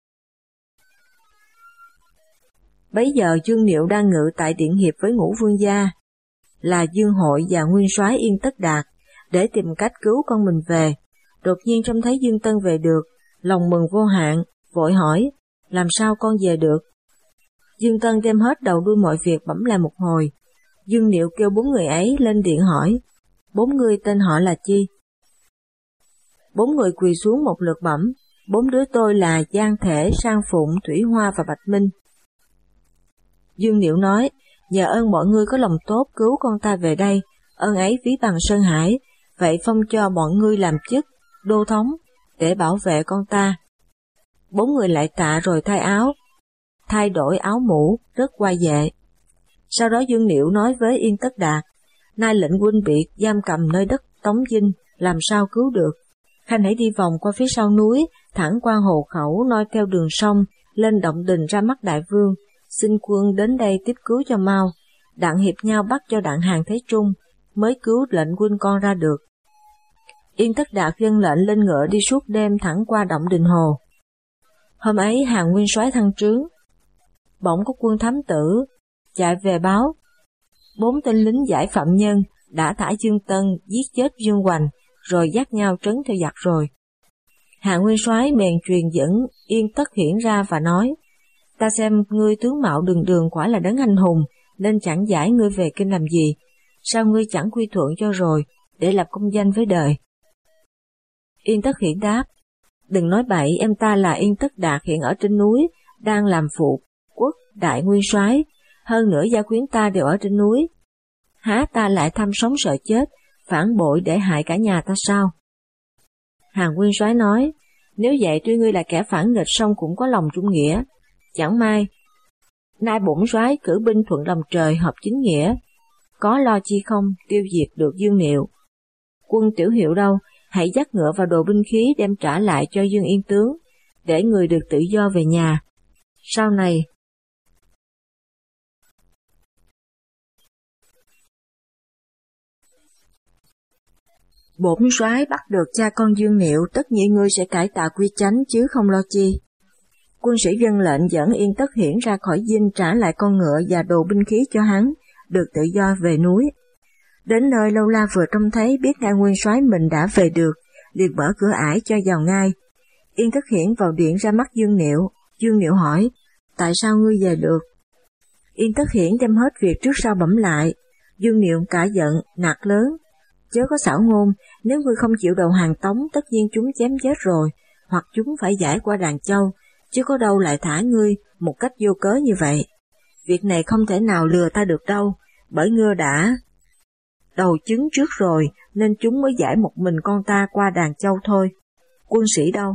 Bấy giờ Dương Niệu đang ngự tại điện hiệp với Ngũ Vương gia, là Dương Hội và Nguyên Soái Yên Tất Đạt, để tìm cách cứu con mình về. Đột nhiên trông thấy Dương Tân về được, lòng mừng vô hạn, vội hỏi, làm sao con về được? Dương Tân đem hết đầu đuôi mọi việc bẩm lại một hồi. Dương Niệu kêu bốn người ấy lên điện hỏi, bốn người tên họ là chi? Bốn người quỳ xuống một lượt bẩm, bốn đứa tôi là Giang Thể, Sang Phụng, Thủy Hoa và Bạch Minh. Dương Niệu nói, nhờ ơn mọi người có lòng tốt cứu con ta về đây, ơn ấy ví bằng Sơn Hải, vậy phong cho bọn ngươi làm chức đô thống để bảo vệ con ta. Bốn người lại tạ rồi thay áo, thay đổi áo mũ, rất oai vệ. Sau đó Dương Niệu nói với Yên Tất Đạt, nay lệnh huynh bị giam cầm nơi đất Tống Dinh, làm sao cứu được? Khanh hãy đi vòng qua phía sau núi, thẳng qua hồ khẩu, noi theo đường sông, lên động đình ra mắt đại vương, xin quân đến đây tiếp cứu cho mau. Đặng hiệp nhau bắt cho Đặng Hàng Thế Trung, mới cứu lệnh huynh con ra được. Yên Tất Đạt vâng lệnh lên ngựa đi suốt đêm thẳng qua động đình hồ. Hôm ấy Hàng Nguyên Soái thăng trướng, bỗng có quân thám tử chạy về báo, bốn tên lính giải phạm nhân đã thả Dương Tân giết chết Dương Hoành, rồi dắt nhau trấn theo giặc rồi. Hàng Nguyên Soái bèn truyền dẫn Yên Tất Hiển ra và nói, ta xem ngươi tướng mạo đường đường quả là đấng anh hùng, nên chẳng giải ngươi về kinh làm gì, sao ngươi chẳng quy thuận cho rồi, để lập công danh với đời? Yên Tất Hiển đáp, đừng nói bậy, em ta là Yên Tất Đạt hiện ở trên núi, đang làm phụ quốc đại nguyên soái, hơn nữa gia quyến ta đều ở trên núi. Há ta lại tham sống sợ chết, phản bội để hại cả nhà ta sao? Hàng Nguyên Soái nói, nếu vậy tuy ngươi là kẻ phản nghịch song cũng có lòng trung nghĩa, chẳng may nay bổn soái cử binh thuận lòng trời hợp chính nghĩa, có lo chi không tiêu diệt được Dương Niệu. Quân Tiểu Hiệu đâu, hãy dắt ngựa vào đồ binh khí đem trả lại cho Dương Yên tướng, để người được tự do về nhà. Sau này Bổn soái bắt được cha con Dương Niệu, tất nhiên ngươi sẽ cải tà quy chánh chứ không lo chi. Quân sĩ vâng lệnh dẫn Yên Tất Hiển ra khỏi dinh, trả lại con ngựa và đồ binh khí cho hắn, được tự do về núi. Đến nơi Lâu La vừa trông thấy biết ngay nguyên soái mình đã về được, liền mở cửa ải cho vào ngay. Yên Tất Hiển vào điện ra mắt Dương Niệu. Dương Niệu hỏi, tại sao ngươi về được? Yên Tất Hiển đem hết việc trước sau bẩm lại. Dương Niệu cả giận, nạt lớn, chớ có xảo ngôn, nếu ngươi không chịu đầu hàng Tống, tất nhiên chúng chém chết rồi, hoặc chúng phải giải qua Đàn Châu, chứ có đâu lại thả ngươi một cách vô cớ như vậy. Việc này không thể nào lừa ta được đâu, bởi ngươi đã đầu chứng trước rồi, nên chúng mới giải một mình con ta qua Đàn Châu thôi. Quân sĩ đâu?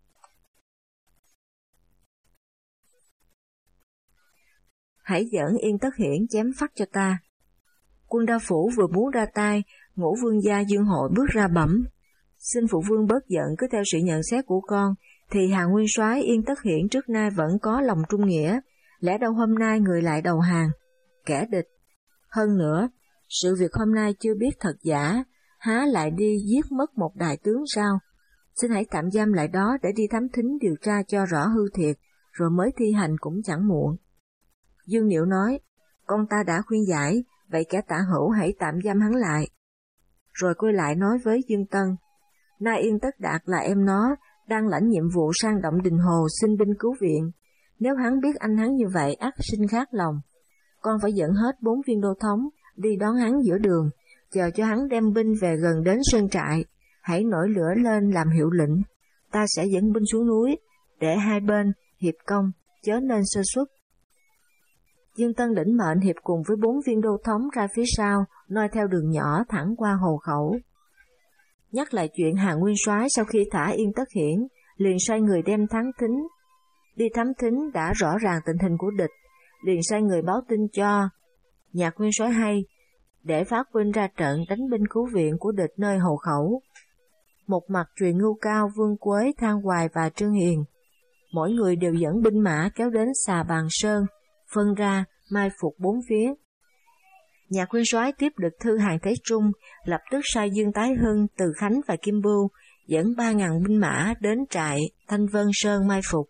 Hãy dẫn Yên Tất Hiển chém phát cho ta. Quân Đao Phủ vừa muốn ra tay, Ngũ Vương gia Dương Hội bước ra bẩm, xin phụ vương bớt giận, cứ theo sự nhận xét của con, thì Hà Nguyên soái Yên Tất Hiển trước nay vẫn có lòng trung nghĩa, lẽ đâu hôm nay người lại đầu hàng kẻ địch. Hơn nữa, sự việc hôm nay chưa biết thật giả, há lại đi giết mất một đại tướng sao? Xin hãy tạm giam lại đó để đi thám thính điều tra cho rõ hư thiệt, rồi mới thi hành cũng chẳng muộn. Dương Niệu nói, con ta đã khuyên giải, vậy kẻ Tả Hữu hãy tạm giam hắn lại. Rồi quay lại nói với Dương Tân, nay Yên Tất Đạt là em nó, đang lãnh nhiệm vụ sang động Đình Hồ xin binh cứu viện. Nếu hắn biết anh hắn như vậy, ắt sinh khát lòng. Con phải dẫn hết bốn viên đô thống, đi đón hắn giữa đường, chờ cho hắn đem binh về gần đến sơn trại. Hãy nổi lửa lên làm hiệu lệnh, ta sẽ dẫn binh xuống núi, để hai bên hiệp công, chớ nên sơ suất. Dương Tân lĩnh mệnh hiệp cùng với bốn viên đô thống ra phía sau, noi theo đường nhỏ thẳng qua Hồ Khẩu. Nhắc lại chuyện Hà Nguyên soái sau khi thả Yên Tất Hiển, liền sai người đem thám thính. Đi thám thính đã rõ ràng tình hình của địch, liền sai người báo tin cho Nhạc Nguyên soái hay, để phát binh ra trận đánh binh cứu viện của địch nơi Hồ Khẩu. Một mặt truyền Ngưu Cao, Vương Quế, Thang Hoài và Trương Hiền, mỗi người đều dẫn binh mã kéo đến Xà Bàn Sơn, phân ra mai phục bốn phía. Nhạc Nguyên soái tiếp được thư Hàn Thế Trung, lập tức sai Dương Tái Hưng, Từ Khánh và Kim Bưu dẫn ba ngàn binh mã đến trại Thanh Vân Sơn mai phục.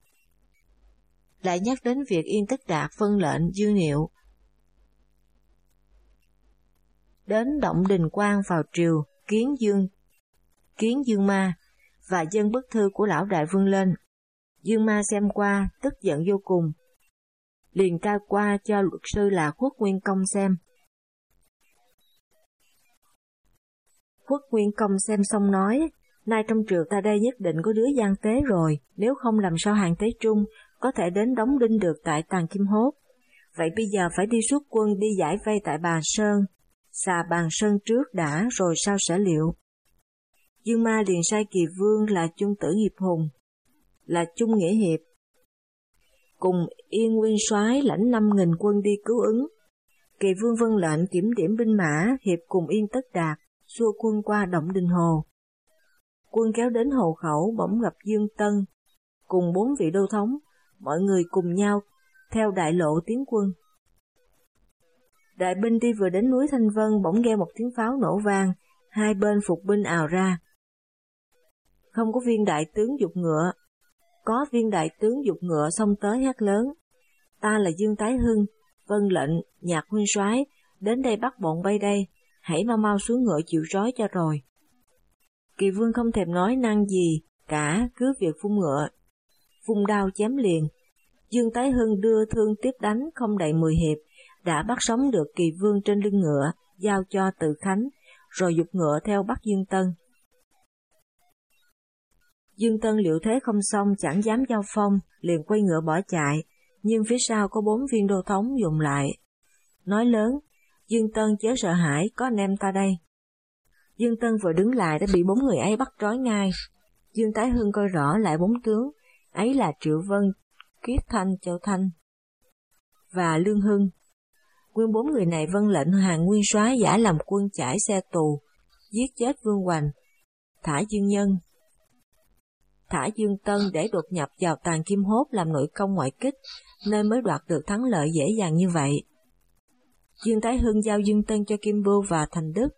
Lại nhắc đến việc Yên Tất Đạt vâng lệnh Dương Niệu đến động Đình Quang vào triều kiến Dương kiến Dương Ma và dâng bức thư của lão đại vương lên. Dương Ma xem qua tức giận vô cùng, liền trao qua cho luật sư là Khuất Nguyên Công xem. Khuất Nguyên Công xem xong nói, nay trong triều ta đây nhất định có đứa gian tế rồi, nếu không làm sao Hàn Thế Trung có thể đến đóng đinh được tại Tàng Kim Hốt. Vậy bây giờ phải đi xuất quân đi giải vây tại Bà Sơn, Xà Bàn Sơn trước đã, rồi sao sẽ liệu. Dương Ma liền sai Kỳ Vương là Trung Tử Nghiệp Hùng, là Trung Nghĩa Hiệp, cùng Yên Nguyên soái lãnh năm nghìn quân đi cứu ứng. Kỳ Vương vâng lệnh kiểm điểm binh mã, hiệp cùng Yên Tất Đạt xua quân qua động Đình Hồ. Quân kéo đến Hồ Khẩu bỗng gặp Dương Tân cùng bốn vị đô thống, mọi người cùng nhau theo đại lộ tiến quân. Đại binh đi vừa đến núi Thanh Vân bỗng nghe một tiếng pháo nổ vang, hai bên phục binh ào ra. Không có viên đại tướng giục ngựa, có viên đại tướng giục ngựa xông tới hét lớn, ta là Dương Tái Hưng, vâng lệnh Nhạc Nguyên soái đến đây bắt bọn bay đây, hãy mau mau xuống ngựa chịu trói cho rồi. Kỳ Vương không thèm nói năng gì cả, cứ việc phun ngựa, vung đao chém liền. Dương Tái Hưng đưa thương tiếp đánh không đầy mười hiệp, đã bắt sống được Kỳ Vương trên lưng ngựa, giao cho Từ Khánh, rồi giục ngựa theo bắt Dương Tân. Dương Tân liệu thế không xong, chẳng dám giao phong, liền quay ngựa bỏ chạy, nhưng phía sau có bốn viên đô thống dùng lại. Nói lớn, Dương Tân chớ sợ hãi, có anh em ta đây. Dương Tân vừa đứng lại đã bị bốn người ấy bắt trói ngay. Dương Tái Hưng coi rõ lại bốn tướng, ấy là Triệu Vân, Kiết Thanh, Châu Thanh và Lương Hưng. Nguyên bốn người này vâng lệnh Hàn Nguyên soái giả làm quân chải xe tù, giết chết Vương Hoành, thả Dương Nhân, thả Dương Tân để đột nhập vào Tàng Kim Hốt làm nội công ngoại kích, nên mới đoạt được thắng lợi dễ dàng như vậy. Dương Thái Hưng giao Dương Tân cho Kim Bưu và Thành Đức,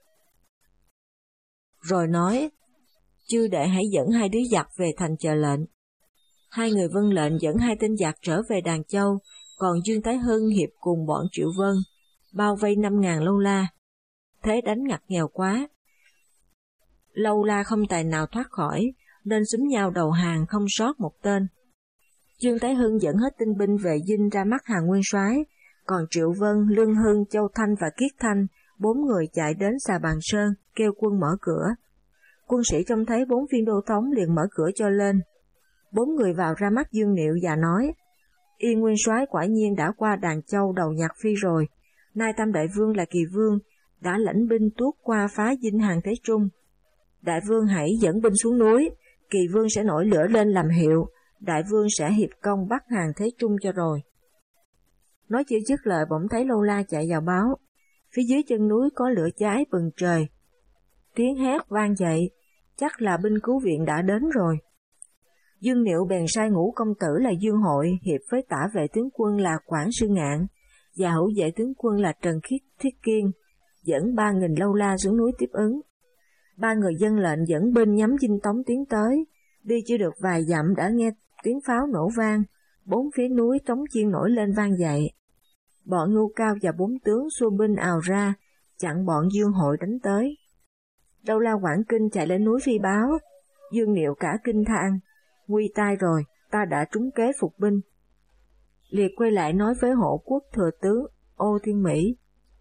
rồi nói, chư đệ hãy dẫn hai đứa giặc về thành chờ lệnh. Hai người vâng lệnh dẫn hai tên giặc trở về Đàn Châu, còn Dương Thái Hưng hiệp cùng bọn Triệu Vân, bao vây năm ngàn lâu la. Thế đánh ngặt nghèo quá. Lâu la không tài nào thoát khỏi, nên xúm nhau đầu hàng không sót một tên. Dương Thái Hưng dẫn hết tinh binh về Dinh ra mắt Hàn Nguyên Soái, còn Triệu Vân, Lương Hưng, Châu Thanh và Kiết Thanh, bốn người chạy đến Xà Bàn Sơn, kêu quân mở cửa. Quân sĩ trông thấy bốn viên đô thống liền mở cửa cho lên. Bốn người vào ra mắt Dương Niệu và nói, Yên Nguyên Soái quả nhiên đã qua Đàn Châu đầu Nhạc Phi rồi, nay Tam Đại Vương là Kỳ Vương, đã lãnh binh tuốt qua phá Dinh Hàn Thế Trung. Đại Vương hãy dẫn binh xuống núi, Kỳ Vương sẽ nổi lửa lên làm hiệu, Đại Vương sẽ hiệp công bắt Hàn Thế Trung cho rồi. Nói chưa dứt lời bỗng thấy Lâu La chạy vào báo, phía dưới chân núi có lửa cháy bừng trời. Tiếng hét vang dậy, chắc là binh cứu viện đã đến rồi. Dương Niệu bèn sai ngũ công tử là Dương Hội hiệp với tả vệ tướng quân là Quảng Sư Ngạn và hữu vệ tướng quân là Trần Khiết Thiết Kiên, dẫn ba nghìn Lâu La xuống núi tiếp ứng. Ba người dân lệnh dẫn binh nhắm Dinh Tống tiến tới, đi chưa được vài dặm đã nghe tiếng pháo nổ vang, bốn phía núi trống chiên nổi lên vang dậy. Bọn Ngưu Cao và bốn tướng xua binh ào ra, chặn bọn Dương Hội đánh tới. Lâu La Quảng Kinh chạy lên núi phi báo, Dương Niệu cả kinh than, nguy tai rồi, ta đã trúng kế phục binh. Liệt quay lại nói với hộ quốc thừa tướng Ô Thiên Mỹ,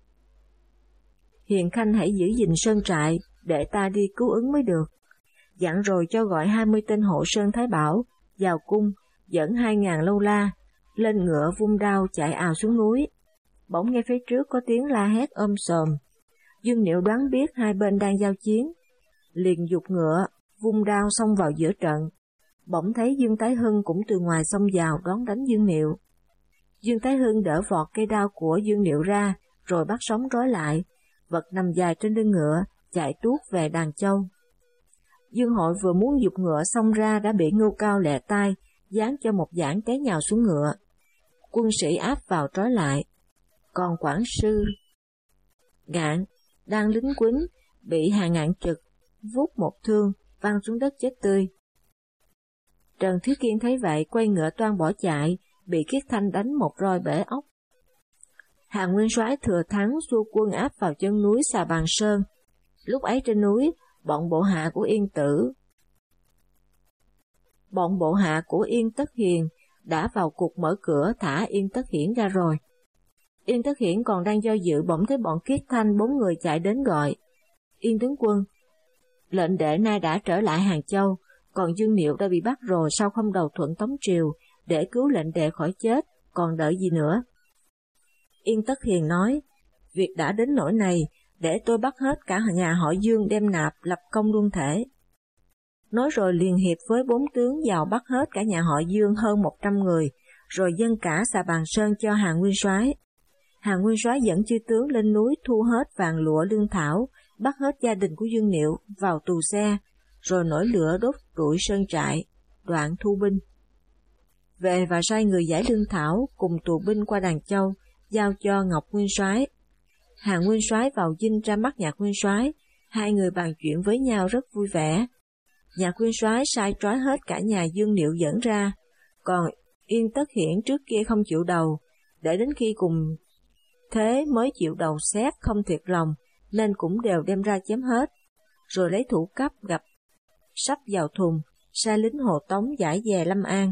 Hiền Khanh hãy giữ gìn sơn trại, để ta đi cứu ứng mới được. Dặn rồi cho gọi hai mươi tên hộ sơn Thái Bảo vào cung, dẫn hai ngàn Lâu La lên ngựa vung đao chạy ào xuống núi. Bỗng nghe phía trước có tiếng la hét ôm sòm. Dương Niệu đoán biết hai bên đang giao chiến, liền giục ngựa vung đao xông vào giữa trận. Bỗng thấy Dương Thái Hưng cũng từ ngoài xông vào đón đánh Dương Niệu. Dương Thái Hưng đỡ vọt cây đao của Dương Niệu ra, rồi bắt sống trói lại, vật nằm dài trên lưng ngựa, chạy tuốt về Đàn Châu. Dương Hội vừa muốn giục ngựa xông ra đã bị Ngưu Cao lẹ tay, giáng cho một giảng té nhào xuống ngựa. Quân sĩ áp vào trói lại. Còn Quảng Sư Ngạn đang lính quýnh, bị Hà Ngạn Trực vút một thương, văng xuống đất chết tươi. Trần Thiết Kiên thấy vậy quay ngựa toan bỏ chạy, bị Kiết Thanh đánh một roi bể ốc. Hàn Nguyên Soái thừa thắng xua quân áp vào chân núi Xà Bàn Sơn. Lúc ấy trên núi, bọn bộ hạ của Yên Tử, bọn bộ hạ của Yên Tất Hiền đã vào cuộc mở cửa thả Yên Tất Hiển ra rồi. Yên Tất Hiển còn đang do dự bỗng thấy bọn Kiết Thanh bốn người chạy đến gọi, Yên tướng quân, lệnh đệ nay đã trở lại Hàng Châu, còn Dương Niệu đã bị bắt rồi, sao không đầu thuận Tống Triều để cứu lệnh đệ khỏi chết, còn đợi gì nữa? Yên Tất Hiền nói, việc đã đến nỗi này, để tôi bắt hết cả nhà họ Dương đem nạp lập công luôn thể. Nói rồi liền hiệp với bốn tướng vào bắt hết cả nhà họ Dương hơn một trăm người, rồi dâng cả Xà Bàn Sơn cho Hàn Nguyên Soái. Hàn Nguyên Soái dẫn chư tướng lên núi thu hết vàng lụa lương thảo, bắt hết gia đình của Dương Niệu vào tù xe, rồi nổi lửa đốt rụi sơn trại, đoạn thu binh. Về và sai người giải lương thảo cùng tù binh qua Đàn Châu, giao cho Ngọc Nguyên Soái. Hàn Nguyên Soái vào dinh ra mắt Nhạc Nguyên Soái, hai người bàn chuyện với nhau rất vui vẻ. Nhạc Nguyên Soái sai trói hết cả nhà Dương Niệu dẫn ra, còn Yên Tất Hiển trước kia không chịu đầu, để đến khi cùng thế mới chịu đầu xét không thiệt lòng, nên cũng đều đem ra chém hết, rồi lấy thủ cấp gặp sắp vào thùng, sai lính Hồ Tống giải về Lâm An.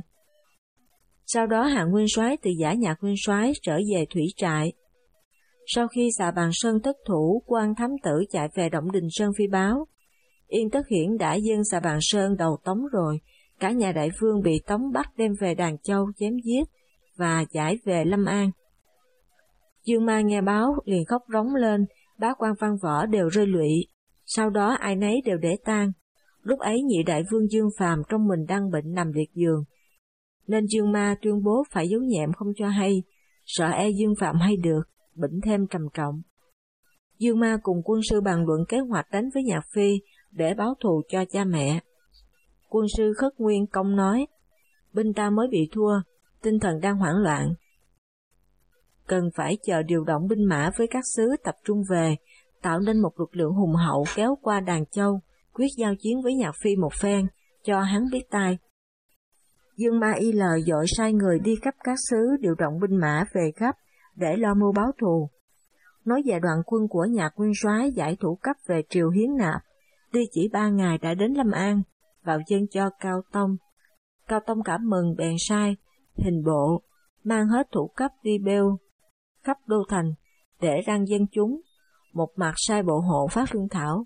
Sau đó Hàn Nguyên Soái từ giả Nhạc Nguyên Soái trở về thủy trại. Sau khi Xà Bàn Sơn thất thủ, Quan Thám Tử chạy về Động Đình Sơn phi báo, Yên Tất Hiển đã dâng Xà Bàn Sơn đầu Tống rồi, cả nhà đại vương bị Tống bắt đem về Đàn Châu chém giết và giải về Lâm An. Dương Ma nghe báo liền khóc rống lên, bá quan văn võ đều rơi lụy, sau đó ai nấy đều để tang. Lúc ấy nhị đại vương Dương Phàm trong mình đang bệnh nằm liệt giường, nên Dương Ma tuyên bố phải giấu nhẹm không cho hay, sợ e Dương Phạm hay được, bệnh thêm trầm trọng. Dương Ma cùng quân sư bàn luận kế hoạch đánh với Nhạc Phi để báo thù cho cha mẹ. Quân sư Khất Nguyên công nói, binh ta mới bị thua, tinh thần đang hoảng loạn. cần phải chờ điều động binh mã với các xứ tập trung về, tạo nên một lực lượng hùng hậu kéo qua Đàn Châu, quyết giao chiến với Nhạc Phi một phen, cho hắn biết tai. Dương Ma Y lời dội sai người đi khắp các xứ điều động binh mã về gấp để lo mưu báo thù. Nói về đoàn quân của Nhạc nguyên soái giải thủ cấp về triều hiến nạp, đi chỉ ba ngày đã đến Lâm An, vào dân cho Cao Tông. Cao Tông cảm mừng bèn sai, hình bộ, mang hết thủ cấp đi bêu khắp đô thành để răng dân chúng, một mặt sai bộ hộ phát lương thảo,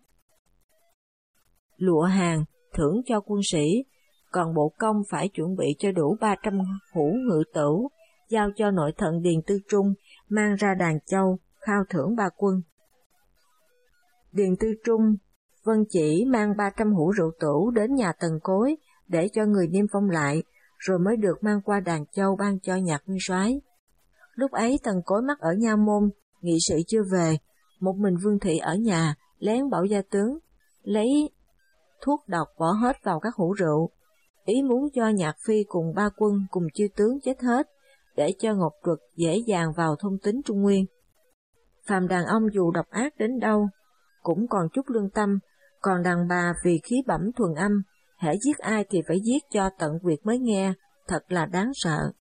lụa hàng, thưởng cho quân sĩ, còn bộ công phải chuẩn bị cho đủ ba trăm hũ ngự tửu, giao cho nội thận Điền Tư Trung mang ra Đàn Châu, khao thưởng ba quân. Điền Tư Trung vân chỉ mang ba trăm hũ rượu tửu đến nhà Tần Cối để cho người niêm phong lại, rồi mới được mang qua Đàn Châu ban cho Nhạc nguyên soái. Lúc ấy Tần Cối mắc ở Nha Môn, nghị sự chưa về, một mình Vương Thị ở nhà, lén bảo gia tướng, lấy thuốc độc bỏ hết vào các hũ rượu, ý muốn cho Nhạc Phi cùng ba quân cùng chư tướng chết hết, để cho Ngọc Truật dễ dàng vào thôn tính Trung Nguyên. Phàm đàn ông dù độc ác đến đâu, cũng còn chút lương tâm, còn đàn bà vì khí bẩm thuần âm, hễ giết ai thì phải giết cho tận quyệt mới nghe, thật là đáng sợ.